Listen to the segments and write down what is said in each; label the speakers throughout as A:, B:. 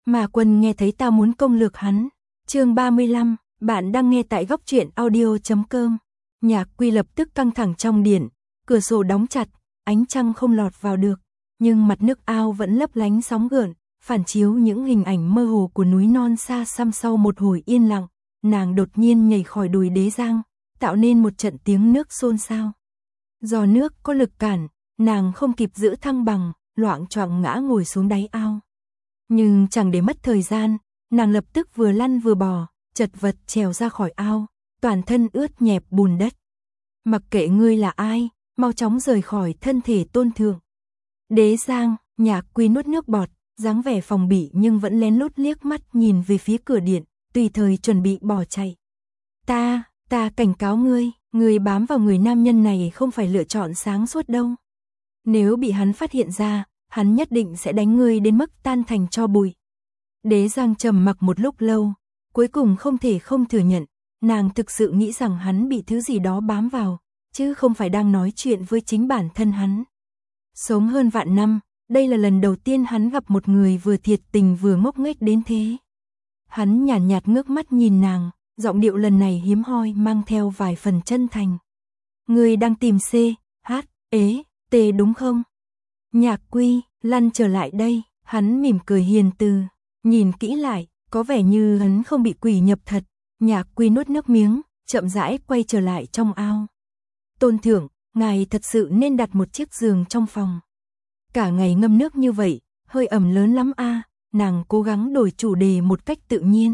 A: Mà Quân nghe thấy tao muốn công lược hắn. Chương 35, bạn đang nghe tại góc truyện audio.com. Nhạc Quy lập tức căng thẳng trong điện, cửa sổ đóng chặt, ánh trăng không lọt vào được, nhưng mặt nước ao vẫn lấp lánh sóng gợn, phản chiếu những hình ảnh mơ hồ của núi non xa xăm. Sau một hồi yên lặng, nàng đột nhiên nhảy khỏi đùi Đế Giang, tạo nên một trận tiếng nước xôn xao. Do nước có lực cản, nàng không kịp giữ thăng bằng, loạng choạng ngã ngồi xuống đáy ao. Nhưng chẳng để mất thời gian, nàng lập tức vừa lăn vừa bò, chật vật trèo ra khỏi ao, toàn thân ướt nhẹp bùn đất. Mặc kệ ngươi là ai, mau chóng rời khỏi thân thể Tôn Thượng. Đế Giang, Nhạc Quy nuốt nước bọt, dáng vẻ phòng bị nhưng vẫn lén lút liếc mắt nhìn về phía cửa điện, tùy thời chuẩn bị bỏ chạy. Ta cảnh cáo ngươi bám vào người nam nhân này không phải lựa chọn sáng suốt đâu. Nếu bị hắn phát hiện ra, hắn nhất định sẽ đánh ngươi đến mức tan thành tro bụi. Đế Giang trầm mặc một lúc lâu, cuối cùng không thể không thừa nhận, nàng thực sự nghĩ rằng hắn bị thứ gì đó bám vào, chứ không phải đang nói chuyện với chính bản thân hắn. Sống hơn vạn năm, đây là lần đầu tiên hắn gặp một người vừa thiệt tình vừa ngốc nghếch đến thế. Hắn nhàn nhạt ngước mắt nhìn nàng, giọng điệu lần này hiếm hoi mang theo vài phần chân thành. Ngươi đang tìm C, H, E, T đúng không? Nhạc Quy, lăn trở lại đây, hắn mỉm cười hiền từ, nhìn kỹ lại, có vẻ như hắn không bị quỷ nhập thật. Nhạc Quy nuốt nước miếng, chậm rãi quay trở lại trong ao. Tôn Thượng, ngài thật sự nên đặt một chiếc giường trong phòng. Cả ngày ngâm nước như vậy, hơi ẩm lớn lắm a. Nàng cố gắng đổi chủ đề một cách tự nhiên.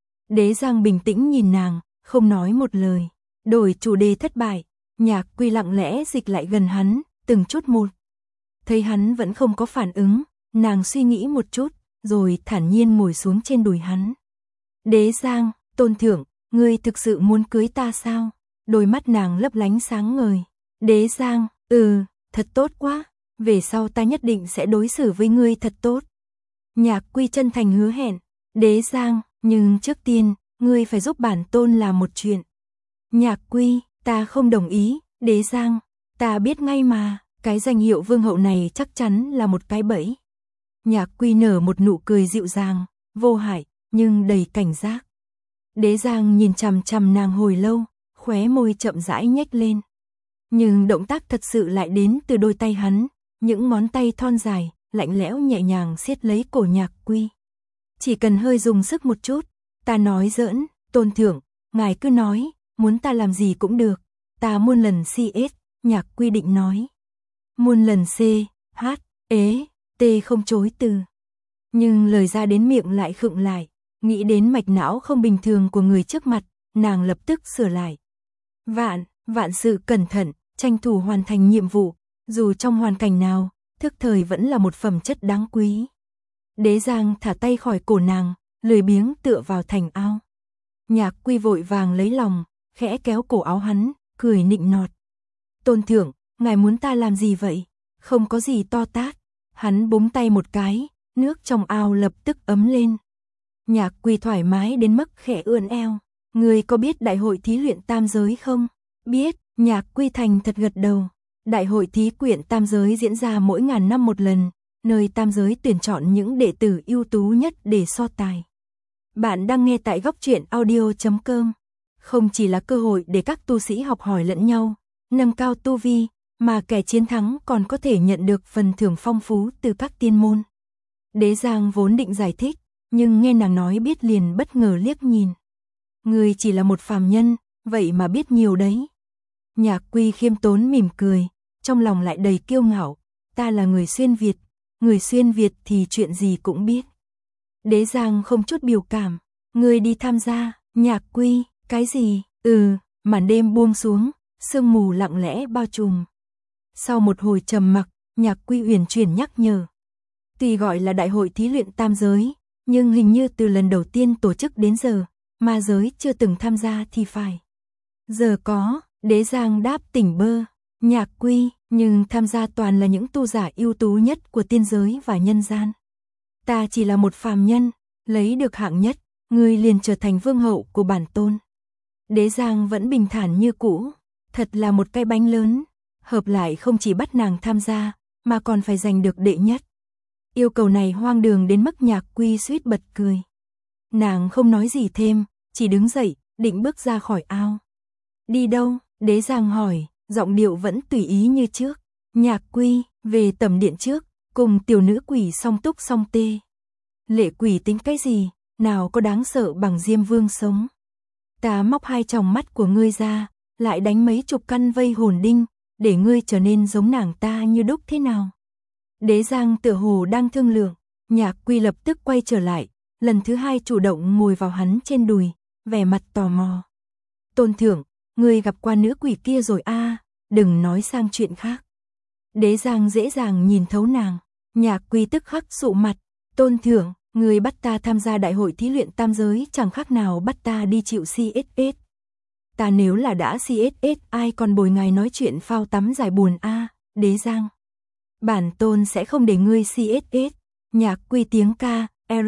A: Đế Giang bình tĩnh nhìn nàng, không nói một lời. Đổi chủ đề thất bại, Nhạc Quy lặng lẽ dịch lại gần hắn, từng chút một. Thấy hắn vẫn không có phản ứng, nàng suy nghĩ một chút, rồi thản nhiên ngồi xuống trên đùi hắn. Đế Giang, Tôn Thượng, ngươi thực sự muốn cưới ta sao? Đôi mắt nàng lấp lánh sáng ngời. Đế Giang, thật tốt quá, về sau ta nhất định sẽ đối xử với ngươi thật tốt. Nhạc Quy chân thành hứa hẹn. Đế Giang, nhưng trước tiên, ngươi phải giúp bản tôn làm một chuyện. Nhạc Quy, ta không đồng ý. Đế Giang, ta biết ngay mà, cái danh hiệu vương hậu này chắc chắn là một cái bẫy. Nhạc Quy nở một nụ cười dịu dàng, vô hại, nhưng đầy cảnh giác. Đế Giang nhìn chằm chằm nàng hồi lâu, khóe môi chậm rãi nhếch lên. Nhưng động tác thật sự lại đến từ đôi tay hắn, những ngón tay thon dài, lạnh lẽo nhẹ nhàng siết lấy cổ Nhạc Quy. Chỉ cần hơi dùng sức một chút, ta nói giỡn, Tôn Thượng, ngài cứ nói, muốn ta làm gì cũng được, ta muôn lần CS, Nhạc Quy định nói. Muôn lần C, H, E, T không chối từ. Nhưng lời ra đến miệng lại khựng lại, nghĩ đến mạch não không bình thường của người trước mặt, nàng lập tức sửa lại. Vạn sự cẩn thận, tranh thủ hoàn thành nhiệm vụ, dù trong hoàn cảnh nào, thức thời vẫn là một phẩm chất đáng quý. Đế Giang thả tay khỏi cổ nàng, lười biếng tựa vào thành ao. Nhạc Quy vội vàng lấy lòng, khẽ kéo cổ áo hắn, cười nịnh nọt. Tôn Thượng, ngài muốn ta làm gì vậy? Không có gì to tát. Hắn búng tay một cái, nước trong ao lập tức ấm lên. Nhạc Quy thoải mái đến mức khẽ ươn eo. Ngươi có biết đại hội thí luyện tam giới không? Biết, Nhạc Quy thành thật gật đầu. Đại hội thí quyện tam giới diễn ra mỗi ngàn năm một lần, nơi tam giới tuyển chọn những đệ tử ưu tú nhất để so tài. Bạn đang nghe tại góc truyện audio.com. Không chỉ là cơ hội để các tu sĩ học hỏi lẫn nhau, nâng cao tu vi, mà kẻ chiến thắng còn có thể nhận được phần thưởng phong phú từ các tiên môn. Đế Giang vốn định giải thích, nhưng nghe nàng nói biết liền bất ngờ liếc nhìn. Ngươi chỉ là một phàm nhân, vậy mà biết nhiều đấy. Nhạc Quy khiêm tốn mỉm cười, trong lòng lại đầy kiêu ngạo. Ta là người xuyên Việt thì chuyện gì cũng biết. Đế Giang không chút biểu cảm. Ngươi đi tham gia. Nhạc Quy, cái gì? Màn đêm buông xuống, sương mù lặng lẽ bao trùm. Sau một hồi trầm mặc, Nhạc Quy uyển chuyển nhắc nhở. Tuy gọi là đại hội thí luyện tam giới, nhưng hình như từ lần đầu tiên tổ chức đến giờ, ma giới chưa từng tham gia thì phải. Giờ có, Đế Giang đáp tỉnh bơ. Nhạc Quy, nhưng tham gia toàn là những tu giả ưu tú nhất của tiên giới và nhân gian. Ta chỉ là một phàm nhân, lấy được hạng nhất, ngươi liền trở thành vương hậu của bản tôn. Đế Giang vẫn bình thản như cũ, thật là một cái bánh lớn, hợp lại không chỉ bắt nàng tham gia, mà còn phải giành được đệ nhất. Yêu cầu này hoang đường đến mức Nhạc Quy suýt bật cười. Nàng không nói gì thêm, chỉ đứng dậy, định bước ra khỏi ao. Đi đâu? Đế Giang hỏi, giọng điệu vẫn tùy ý như trước. Nhạc Quy, về tẩm điện trước, cùng tiểu nữ quỷ song túc song tê. Lệ quỷ tính cái gì, nào có đáng sợ bằng Diêm Vương sống. Ta móc hai tròng mắt của ngươi ra, lại đánh mấy chục căn vây hồn đinh, để ngươi trở nên giống nàng ta như đúc thế nào. Đế Giang tựa hồ đang thương lượng, Nhạc Quy lập tức quay trở lại, lần thứ hai chủ động ngồi vào hắn trên đùi, vẻ mặt tò mò. Tôn thượng, ngươi gặp qua nữ quỷ kia rồi a, đừng nói sang chuyện khác. Đế Giang dễ dàng nhìn thấu nàng, Nhạc Quy tức khắc sụ mặt, Tôn thượng, ngươi bắt ta tham gia đại hội thí luyện tam giới chẳng khác nào bắt ta đi chịu CSS. Ta nếu là đã CSS ai còn bồi ngài nói chuyện phao tắm giải buồn a, Đế Giang. Bản tôn sẽ không để ngươi CSS. Nhạc Quy tiếng ca,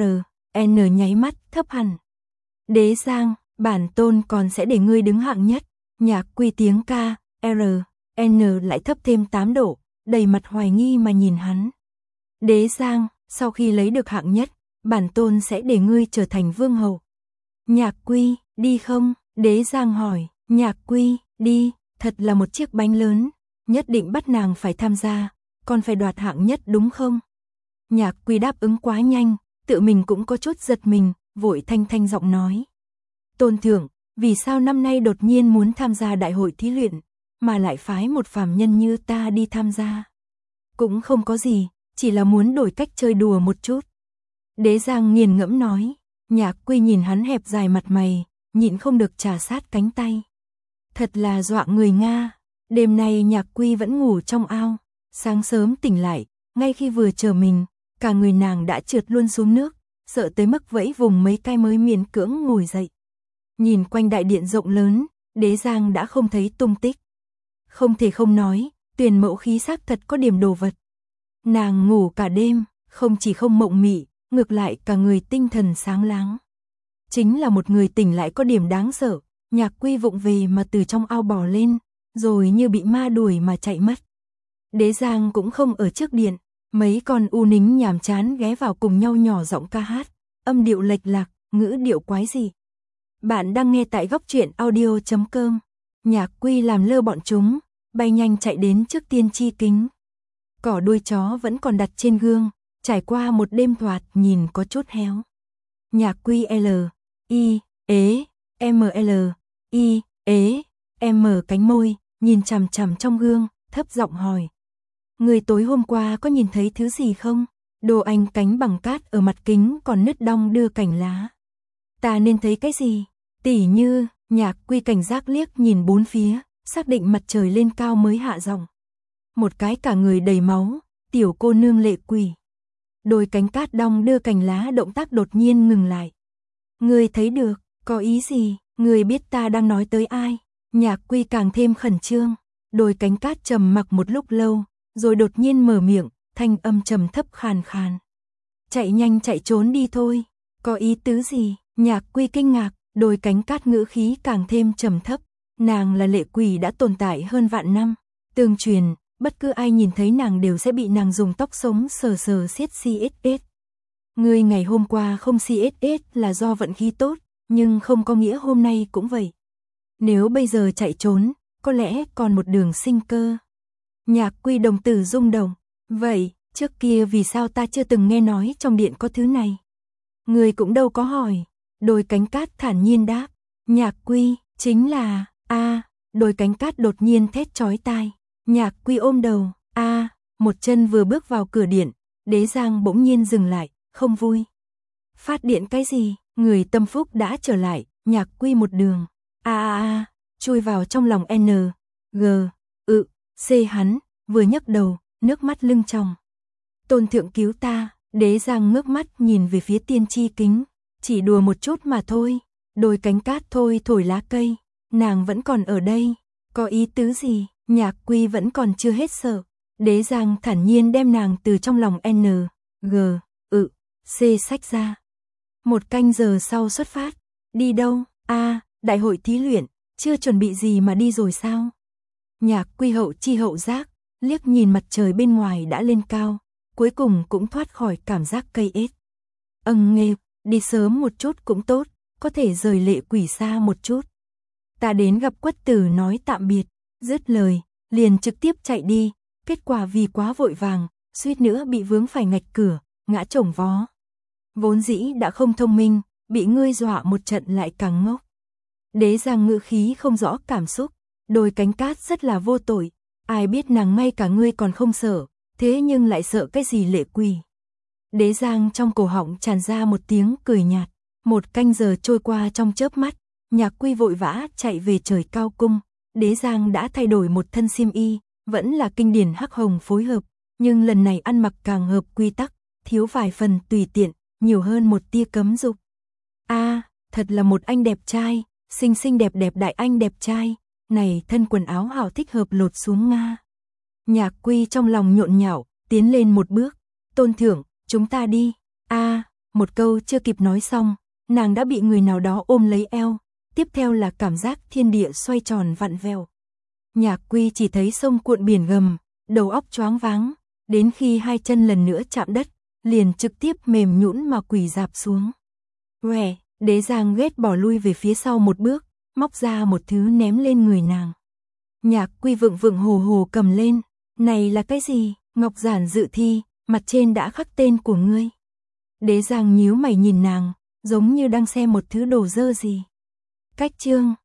A: N nháy mắt thấp hẳn. Đế Giang, bản tôn còn sẽ để ngươi đứng hạng nhất. Nhạc Quy tiếng ca, N lại thấp thêm 8 độ, đầy mặt hoài nghi mà nhìn hắn. Đế Giang, sau khi lấy được hạng nhất, bản tôn sẽ để ngươi trở thành vương hậu. Nhạc Quy, đi không? Đế Giang hỏi. Nhạc Quy, đi, thật là một chiếc bánh lớn, nhất định bắt nàng phải tham gia, còn phải đoạt hạng nhất đúng không? Nhạc Quy đáp ứng quá nhanh, tự mình cũng có chút giật mình, vội thanh giọng nói. Tôn thượng, vì sao năm nay đột nhiên muốn tham gia đại hội thí luyện, mà lại phái một phàm nhân như ta đi tham gia? Cũng không có gì, chỉ là muốn đổi cách chơi đùa một chút. Đế Giang nghiền ngẫm nói. Nhạc Quy nhìn hắn hẹp dài mặt mày, nhịn không được trà sát cánh tay. Thật là dọa người Nga. Đêm nay Nhạc Quy vẫn ngủ trong ao, sáng sớm tỉnh lại, ngay khi vừa chờ mình, cả người nàng đã trượt luôn xuống nước, sợ tới mức vẫy vùng mấy cái mới miễn cưỡng ngồi dậy. Nhìn quanh đại điện rộng lớn, Đế Giang đã không thấy tung tích. Không thể không nói, Tuyền Mẫu khí sắc thật có điểm đồ vật. Nàng ngủ cả đêm, không chỉ không mộng mị, ngược lại cả người tinh thần sáng láng. Chính là một người tỉnh lại có điểm đáng sợ. Nhạc Quy vụng về mà từ trong ao bò lên, rồi như bị ma đuổi mà chạy mất. Đế Giang cũng không ở trước điện, mấy con u nính nhàm chán ghé vào cùng nhau nhỏ giọng ca hát, âm điệu lệch lạc, ngữ điệu quái dị. Bạn đang nghe tại góc truyện audio.com. Nhạc Quy làm lơ bọn chúng, bay nhanh chạy đến trước tiên tri kính. Cỏ đuôi chó vẫn còn đặt trên gương, trải qua một đêm thoạt nhìn có chút héo. Nhạc Quy cánh môi, nhìn chằm chằm trong gương, thấp giọng hỏi. Người tối hôm qua có nhìn thấy thứ gì không? Đồ anh cánh bằng cát ở mặt kính còn nứt đong đưa cành lá. Ta nên thấy cái gì? Tỉ như, Nhạc Quy cảnh giác liếc nhìn bốn phía, xác định mặt trời lên cao mới hạ giọng. Một cái cả người đầy máu, tiểu cô nương lệ quỷ. Đôi cánh cát đong đưa cành lá động tác đột nhiên ngừng lại. Người thấy được, có ý gì? Người biết ta đang nói tới ai? Nhạc Quy càng thêm khẩn trương. Đôi cánh cát trầm mặc một lúc lâu, rồi đột nhiên mở miệng, thanh âm trầm thấp khàn khàn. Chạy nhanh chạy trốn đi thôi. Có ý tứ gì? Nhạc Quy kinh ngạc, đôi cánh cát ngữ khí càng thêm trầm thấp. Nàng là lệ quỷ đã tồn tại hơn vạn năm. Tương truyền, bất cứ ai nhìn thấy nàng đều sẽ bị nàng dùng tóc sống sờ sờ siết CSS. Ngươi ngày hôm qua không CSS là do vận khí tốt, nhưng không có nghĩa hôm nay cũng vậy. Nếu bây giờ chạy trốn, có lẽ còn một đường sinh cơ. Nhạc Quy đồng tử rung động. Vậy, trước kia vì sao ta chưa từng nghe nói trong điện có thứ này? Ngươi cũng đâu có hỏi. Đôi cánh cát thản nhiên đáp. Nhạc Quy, chính là, đôi cánh cát đột nhiên thét chói tai. Nhạc Quy ôm đầu, một chân vừa bước vào cửa điện, Đế Giang bỗng nhiên dừng lại, không vui. Phát điện cái gì? Người tâm phúc đã trở lại, Nhạc Quy một đường. Chui vào trong lòng C hắn, vừa nhấc đầu, nước mắt lưng tròng. Tôn thượng cứu ta, Đế Giang ngước mắt nhìn về phía tiên tri kính. Chỉ đùa một chút mà thôi, đôi cánh cát thôi thổi lá cây, nàng vẫn còn ở đây. Có ý tứ gì? Nhạc Quy vẫn còn chưa hết sợ. Đế Giang thản nhiên đem nàng từ trong lòng C xách ra. 1 canh giờ sau xuất phát. Đi đâu? Đại hội thí luyện, chưa chuẩn bị gì mà đi rồi sao? Nhạc Quy hậu chi hậu giác, liếc nhìn mặt trời bên ngoài đã lên cao, cuối cùng cũng thoát khỏi cảm giác cây ết. Nghê, đi sớm một chút cũng tốt, có thể rời lệ quỷ xa một chút. Ta đến gặp Quất Tử nói tạm biệt, dứt lời, liền trực tiếp chạy đi, kết quả vì quá vội vàng, suýt nữa bị vướng phải ngạch cửa, ngã chồng vó. Vốn dĩ đã không thông minh, bị ngươi dọa một trận lại càng ngốc. Đế Giang ngữ khí không rõ cảm xúc, đôi cánh cát rất là vô tội, ai biết nàng ngay cả ngươi còn không sợ, thế nhưng lại sợ cái gì lệ quỷ. Đế Giang trong cổ họng tràn ra một tiếng cười nhạt, 1 canh giờ trôi qua trong chớp mắt, Nhạc Quy vội vã chạy về Trời Cao Cung, Đế Giang đã thay đổi một thân xiêm y, vẫn là kinh điển hắc hồng phối hợp, nhưng lần này ăn mặc càng hợp quy tắc, thiếu vài phần tùy tiện, nhiều hơn một tia cấm dục. Thật là một anh đẹp trai, xinh xinh đẹp đẹp đại anh đẹp trai, này thân quần áo hảo thích hợp lột xuống Nga. Nhạc Quy trong lòng nhộn nhạo, tiến lên một bước, Tôn thượng, chúng ta đi. Một câu chưa kịp nói xong, nàng đã bị người nào đó ôm lấy eo, tiếp theo là cảm giác thiên địa xoay tròn vặn vẹo. Nhạc Quy chỉ thấy sông cuộn biển gầm, đầu óc choáng váng, đến khi 2 chân lần nữa chạm đất, liền trực tiếp mềm nhũn mà quỳ rạp xuống. Đế Giang ghét bỏ lui về phía sau một bước, móc ra một thứ ném lên người nàng. Nhạc Quy vựng vựng hồ hồ cầm lên, này là cái gì? Ngọc giản dự thi, mặt trên đã khắc tên của ngươi. Đế Giang nhíu mày nhìn nàng, giống như đang xem một thứ đồ dơ gì. Cách chương